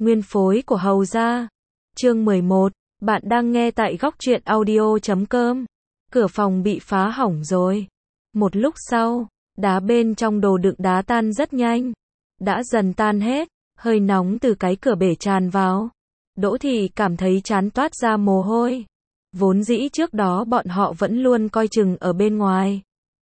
Nguyên phối của Hầu gia. Chương 11, bạn đang nghe tại góc truyện audio.com. Cửa phòng bị phá hỏng rồi. Một lúc sau, đá bên trong đồ đựng đá tan rất nhanh. Đã dần tan hết, hơi nóng từ cái cửa bể tràn vào. Đỗ Thị cảm thấy trán toát ra mồ hôi. Vốn dĩ trước đó bọn họ vẫn luôn coi chừng ở bên ngoài.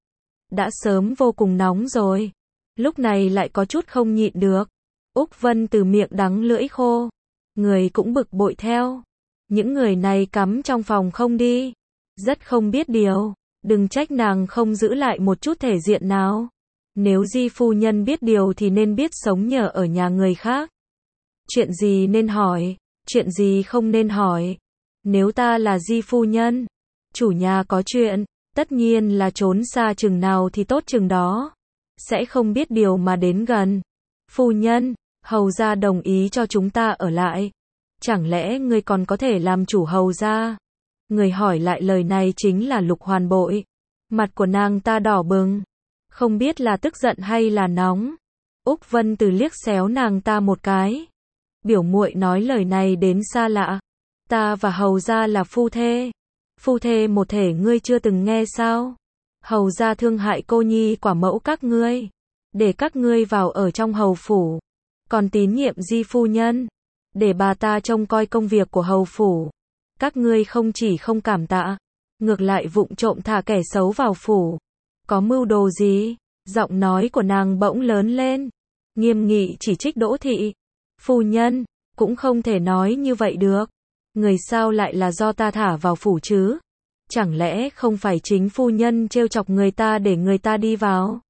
Đã sớm vô cùng nóng rồi. Lúc này lại có chút không nhịn được. Úc Vân từ miệng đắng lưỡi khô. Người cũng bực bội theo. Những người này cắm trong phòng không đi. Rất không biết điều. Đừng trách nàng không giữ lại một chút thể diện nào. Nếu Di phu nhân biết điều thì nên biết sống nhờ ở nhà người khác. Chuyện gì nên hỏi, chuyện gì không nên hỏi. Nếu ta là Di phu nhân, chủ nhà có chuyện, tất nhiên là trốn xa chừng nào thì tốt chừng đó. Sẽ không biết điều mà đến gần. Phu nhân, Hầu gia đồng ý cho chúng ta ở lại. Chẳng lẽ ngươi còn có thể làm chủ Hầu gia? Người hỏi lại lời này chính là Lục Hoàn Bội. Mặt của nàng ta đỏ bừng. Không biết là tức giận hay là nóng. Úc Vân Từ liếc xéo nàng ta một cái. Biểu muội nói lời này đến xa lạ. Ta và Hầu gia là phu thê. Phu thê một thể ngươi chưa từng nghe sao? Hầu gia thương hại cô nhi quả mẫu các ngươi. Để các ngươi vào ở trong hầu phủ. Còn tín nhiệm Di phu nhân. Để bà ta trông coi công việc của hầu phủ. Các ngươi không chỉ không cảm tạ. Ngược lại vụng trộm thả kẻ xấu vào phủ. Có mưu đồ gì? Giọng nói của nàng bỗng lớn lên. Nghiêm nghị chỉ trích Đỗ Thị. Phu nhân, cũng không thể nói như vậy được. Người sao lại là do ta thả vào phủ chứ? Chẳng lẽ không phải chính phu nhân trêu chọc người ta để người ta đi vào?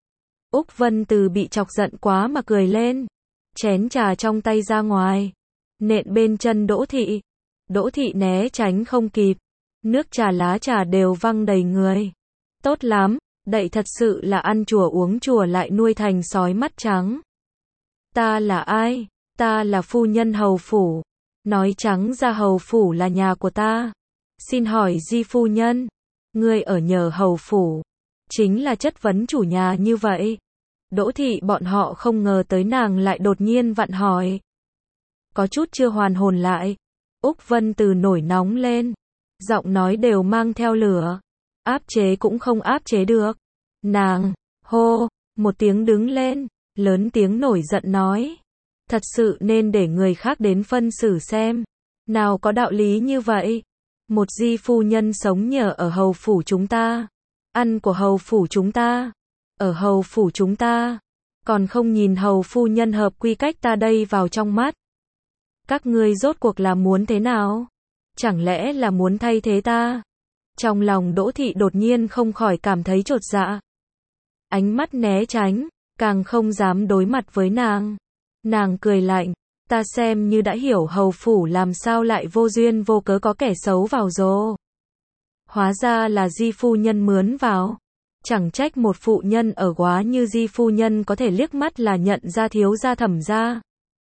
Úc Vân Từ bị chọc giận quá mà cười lên. Chén trà trong tay ra ngoài. Nện bên chân Đỗ Thị. Đỗ Thị né tránh không kịp. Nước trà lá trà đều văng đầy người. Tốt lắm, đậy thật sự là ăn chùa uống chùa lại nuôi thành sói mắt trắng. Ta là ai? Ta là phu nhân hầu phủ. Nói trắng ra hầu phủ là nhà của ta. Xin hỏi Di phu nhân, ngươi ở nhờ hầu phủ, chính là chất vấn chủ nhà như vậy. Đỗ Thị bọn họ không ngờ tới nàng lại đột nhiên vặn hỏi. Có chút chưa hoàn hồn lại. Úc Vân Từ nổi nóng lên. Giọng nói đều mang theo lửa. Áp chế cũng không áp chế được. Nàng, hô, một tiếng đứng lên, lớn tiếng nổi giận nói. Thật sự nên để người khác đến phân xử xem. Nào có đạo lý như vậy. Một Di phu nhân sống nhờ ở hầu phủ chúng ta. Ăn của hầu phủ chúng ta. Ở hầu phủ chúng ta. Còn không nhìn hầu phu nhân hợp quy cách ta đây vào trong mắt. Các ngươi rốt cuộc là muốn thế nào? Chẳng lẽ là muốn thay thế ta? Trong lòng Đỗ Thị đột nhiên không khỏi cảm thấy chột dạ. Ánh mắt né tránh, càng không dám đối mặt với nàng. Nàng cười lạnh, ta xem như đã hiểu hầu phủ làm sao lại vô duyên vô cớ có kẻ xấu vào rồi. Hóa ra là Di phu nhân mướn vào. Chẳng trách một phụ nhân ở Góa như Di phu nhân có thể liếc mắt là nhận ra thiếu gia Thẩm gia.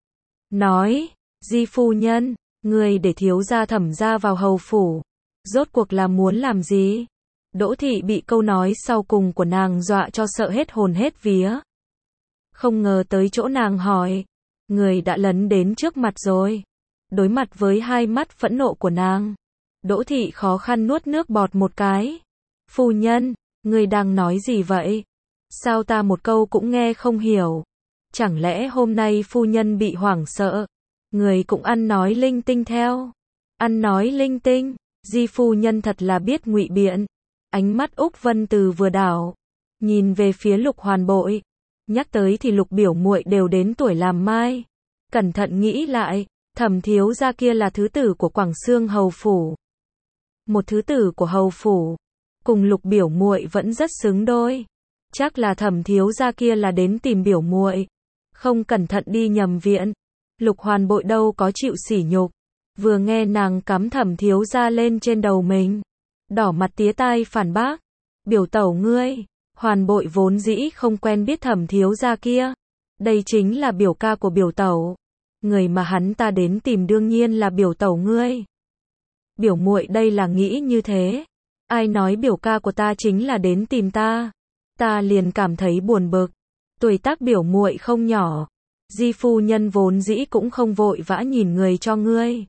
Nói, Di phu nhân, người để thiếu gia Thẩm gia vào hầu phủ. Rốt cuộc là muốn làm gì? Đỗ Thị bị câu nói sau cùng của nàng dọa cho sợ hết hồn hết vía. Không ngờ tới chỗ nàng hỏi. Người đã lấn đến trước mặt rồi. Đối mặt với hai mắt phẫn nộ của nàng. Đỗ Thị khó khăn nuốt nước bọt một cái. Phu nhân, người đang nói gì vậy? Sao ta một câu cũng nghe không hiểu? Chẳng lẽ hôm nay phu nhân bị hoảng sợ? Người cũng ăn nói linh tinh theo. Ăn nói linh tinh. Di phu nhân thật là biết ngụy biện. Ánh mắt Úc Vân Từ vừa đảo. Nhìn về phía Lục Hoàn Bội. Nhắc tới thì Lục biểu muội đều đến tuổi làm mai. Cẩn thận nghĩ lại, Thẩm thiếu gia kia là thứ tử của Quảng Xương hầu phủ. Một thứ tử của hầu phủ, cùng Lục biểu muội vẫn rất xứng đôi. Chắc là Thẩm thiếu gia kia là đến tìm biểu muội. Không cẩn thận đi nhầm viện. Lục Hoàn Bội đâu có chịu sỉ nhục. Vừa nghe nàng cắm Thẩm thiếu gia lên trên đầu mình. Đỏ mặt tía tai phản bác. Biểu tẩu ngươi. Hoàn Bội vốn dĩ không quen biết Thẩm thiếu gia kia. Đây chính là biểu ca của biểu tẩu. Người mà hắn ta đến tìm đương nhiên là biểu tẩu ngươi. Biểu muội đây là nghĩ như thế. Ai nói biểu ca của ta chính là đến tìm ta. Ta liền cảm thấy buồn bực. Tuổi tác biểu muội không nhỏ. Di phu nhân vốn dĩ cũng không vội vã nhìn người cho ngươi.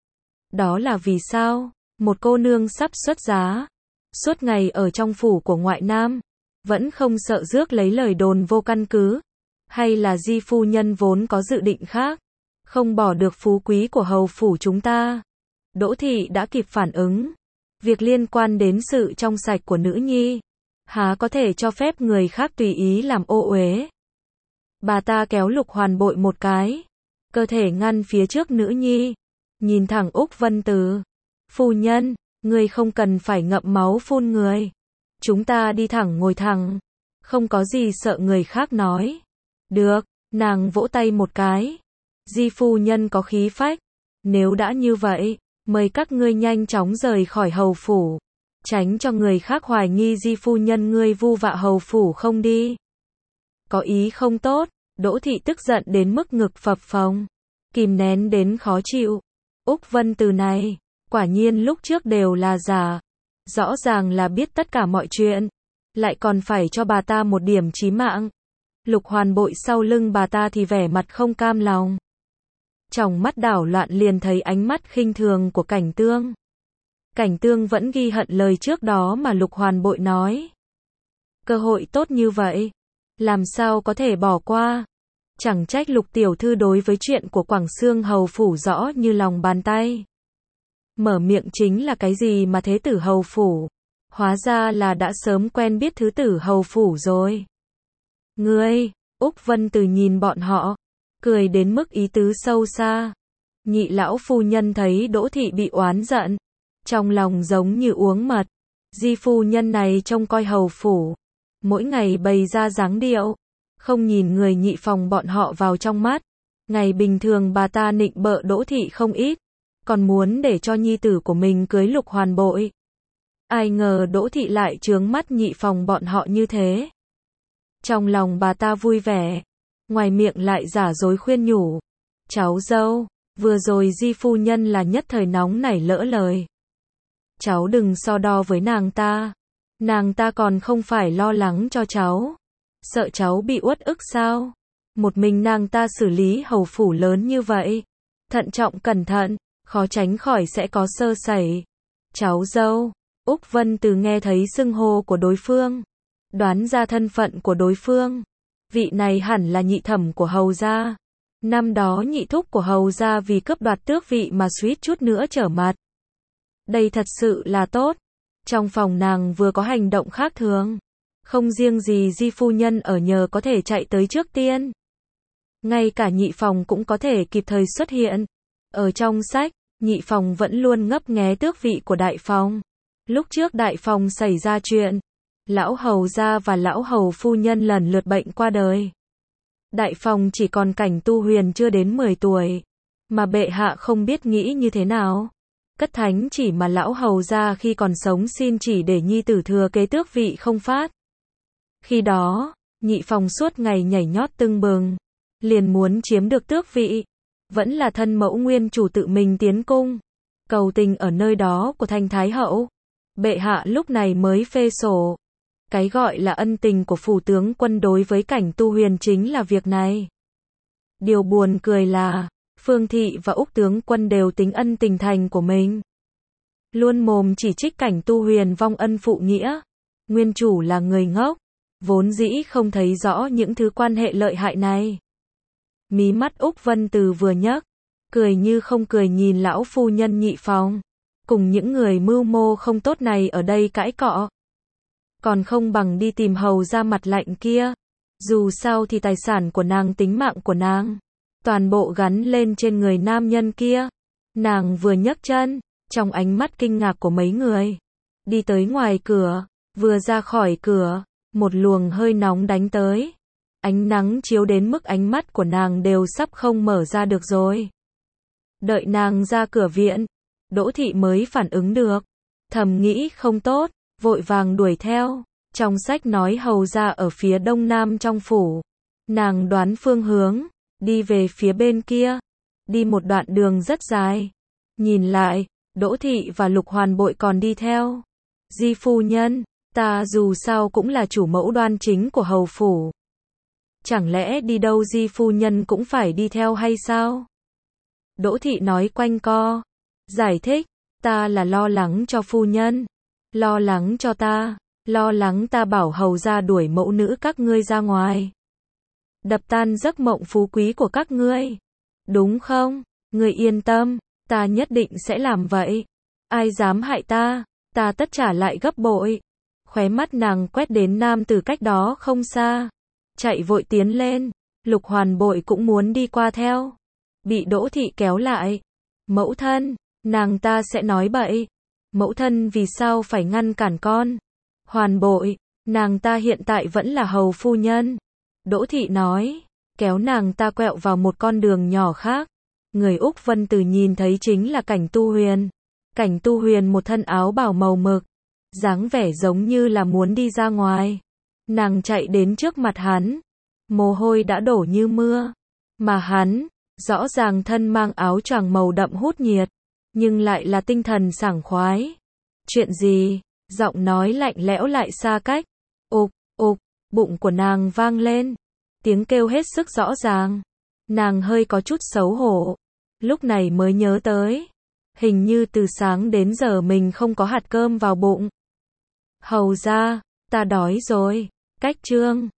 Đó là vì sao? Một cô nương sắp xuất giá, suốt ngày ở trong phủ của ngoại nam, vẫn không sợ rước lấy lời đồn vô căn cứ, hay là Di phu nhân vốn có dự định khác, không bỏ được phú quý của hầu phủ chúng ta. Đỗ thị đã kịp phản ứng, việc liên quan đến sự trong sạch của nữ nhi, há có thể cho phép người khác tùy ý làm ô uế. Bà ta kéo Lục Hoàn Bội một cái, cơ thể ngăn phía trước nữ nhi, nhìn thẳng Úc Vân Từ. Phu nhân, người không cần phải ngậm máu phun người. Chúng ta đi thẳng ngồi thẳng, không có gì sợ người khác nói. Được, nàng vỗ tay một cái. Di phu nhân có khí phách. Nếu đã như vậy, mời các ngươi nhanh chóng rời khỏi hầu phủ, tránh cho người khác hoài nghi Di phu nhân ngươi vu vạ hầu phủ không đi. Có ý không tốt. Đỗ thị tức giận đến mức ngực phập phồng, kìm nén đến khó chịu. Úc Vân Từ này, quả nhiên lúc trước đều là giả, rõ ràng là biết tất cả mọi chuyện, lại còn phải cho bà ta một điểm chí mạng. Lục Hoàn Bội sau lưng bà ta thì vẻ mặt không cam lòng. Trong mắt đảo loạn liền thấy ánh mắt khinh thường của Cảnh Tương. Cảnh Tương vẫn ghi hận lời trước đó mà Lục Hoàn Bội nói. Cơ hội tốt như vậy, làm sao có thể bỏ qua. Chẳng trách Lục tiểu thư đối với chuyện của Quảng Xương hầu phủ rõ như lòng bàn tay. Mở miệng chính là cái gì mà thế tử hầu phủ, hóa ra là đã sớm quen biết thứ tử hầu phủ rồi. Ngươi, Úc Vân Từ nhìn bọn họ, cười đến mức ý tứ sâu xa. Nhị lão phu nhân thấy Đỗ thị bị oán giận, trong lòng giống như uống mật. Di phu nhân này trông coi hầu phủ, mỗi ngày bày ra dáng điệu, không nhìn người nhị phòng bọn họ vào trong mắt. Ngày bình thường bà ta nịnh bợ Đỗ thị không ít, còn muốn để cho nhi tử của mình cưới Lục Hoàn Bội. Ai ngờ Đỗ thị lại chướng mắt nhị phòng bọn họ như thế. Trong lòng bà ta vui vẻ, ngoài miệng lại giả dối khuyên nhủ. Cháu dâu, vừa rồi Di phu nhân là nhất thời nóng nảy lỡ lời. Cháu đừng so đo với nàng ta còn không phải lo lắng cho cháu. Sợ cháu bị uất ức sao? Một mình nàng ta xử lý hầu phủ lớn như vậy. Thận trọng cẩn thận, khó tránh khỏi sẽ có sơ sẩy. Cháu dâu, Úc Vân Từ nghe thấy xưng hô của đối phương, đoán ra thân phận của đối phương. Vị này hẳn là nhị thẩm của hầu gia. Năm đó nhị thúc của hầu gia vì cướp đoạt tước vị mà suýt chút nữa trở mặt. Đây thật sự là tốt. Trong phòng nàng vừa có hành động khác thường, không riêng gì Di phu nhân ở nhờ có thể chạy tới trước tiên, ngay cả nhị phòng cũng có thể kịp thời xuất hiện. Ở trong sách, nhị phòng vẫn luôn ngấp nghé tước vị của đại phòng. Lúc trước đại phòng xảy ra chuyện, lão hầu gia và lão hầu phu nhân lần lượt bệnh qua đời. Đại phòng chỉ còn Cảnh Tu Huyền chưa đến 10 tuổi, mà bệ hạ không biết nghĩ như thế nào. Cất thánh chỉ mà lão hầu gia khi còn sống xin chỉ để nhi tử thừa kế tước vị không phát. Khi đó, nhị phòng suốt ngày nhảy nhót tưng bừng, liền muốn chiếm được tước vị. Vẫn là thân mẫu nguyên chủ tự mình tiến cung, cầu tình ở nơi đó của Thanh Thái Hậu. Bệ hạ lúc này mới phê sổ. Cái gọi là ân tình của phủ tướng quân đối với Cảnh Tu Huyền chính là việc này. Điều buồn cười là, Phương Thị và Úc tướng quân đều tính ân tình thành của mình. Luôn mồm chỉ trích Cảnh Tu Huyền vong ân phụ nghĩa. Nguyên chủ là người ngốc, vốn dĩ không thấy rõ những thứ quan hệ lợi hại này. Mí mắt Úc Vân Từ vừa nhấc, cười như không cười nhìn lão phu nhân nhị phòng, cùng những người mưu mô không tốt này ở đây cãi cọ. Còn không bằng đi tìm hầu ra mặt lạnh kia. Dù sao thì tài sản của nàng, tính mạng của nàng, toàn bộ gắn lên trên người nam nhân kia. Nàng vừa nhấc chân, trong ánh mắt kinh ngạc của mấy người, đi tới ngoài cửa, vừa ra khỏi cửa, một luồng hơi nóng đánh tới. Ánh nắng chiếu đến mức ánh mắt của nàng đều sắp không mở ra được rồi. Đợi nàng ra cửa viện, Đỗ thị mới phản ứng được, thầm nghĩ không tốt, vội vàng đuổi theo. Trong sách nói hầu ra ở phía đông nam trong phủ. Nàng đoán phương hướng, đi về phía bên kia. Đi một đoạn đường rất dài. Nhìn lại, Đỗ thị và Lục Hoàn Bội còn đi theo. Di phu nhân, ta dù sao cũng là chủ mẫu đoan chính của hầu phủ. chẳng lẽ đi đâu Di phu nhân cũng phải đi theo hay sao? Đỗ thị nói quanh co, giải thích, ta là lo lắng cho phu nhân, lo lắng cho ta, lo lắng ta bảo hầu ra đuổi mẫu nữ các ngươi ra ngoài, đập tan giấc mộng phú quý của các ngươi, đúng không? Ngươi yên tâm, ta nhất định sẽ làm vậy, ai dám hại ta, ta tất trả lại gấp bội. Khóe mắt nàng quét đến nam tử cách đó không xa, chạy vội tiến lên, Lục Hoàn Bội cũng muốn đi qua theo, bị Đỗ thị kéo lại. Mẫu thân, nàng ta sẽ nói bậy. Mẫu thân vì sao phải ngăn cản con? Hoàn Bội, nàng ta hiện tại vẫn là hầu phu nhân. Đỗ thị nói, kéo nàng ta quẹo vào một con đường nhỏ khác. Người Úc Vân Từ nhìn thấy chính là Cảnh Tu Huyền. Cảnh Tu Huyền một thân áo bào màu mực, dáng vẻ giống như là muốn đi ra ngoài. Nàng chạy đến trước mặt hắn, mồ hôi đã đổ như mưa, mà hắn, rõ ràng thân mang áo choàng màu đậm hút nhiệt, nhưng lại là tinh thần sảng khoái. Chuyện gì? Giọng nói lạnh lẽo lại xa cách. Ục, ục, bụng của nàng vang lên, tiếng kêu hết sức rõ ràng. Nàng hơi có chút xấu hổ, lúc này mới nhớ tới, hình như từ sáng đến giờ mình không có hạt cơm vào bụng. Hầu ra, ta đói rồi. Cách chương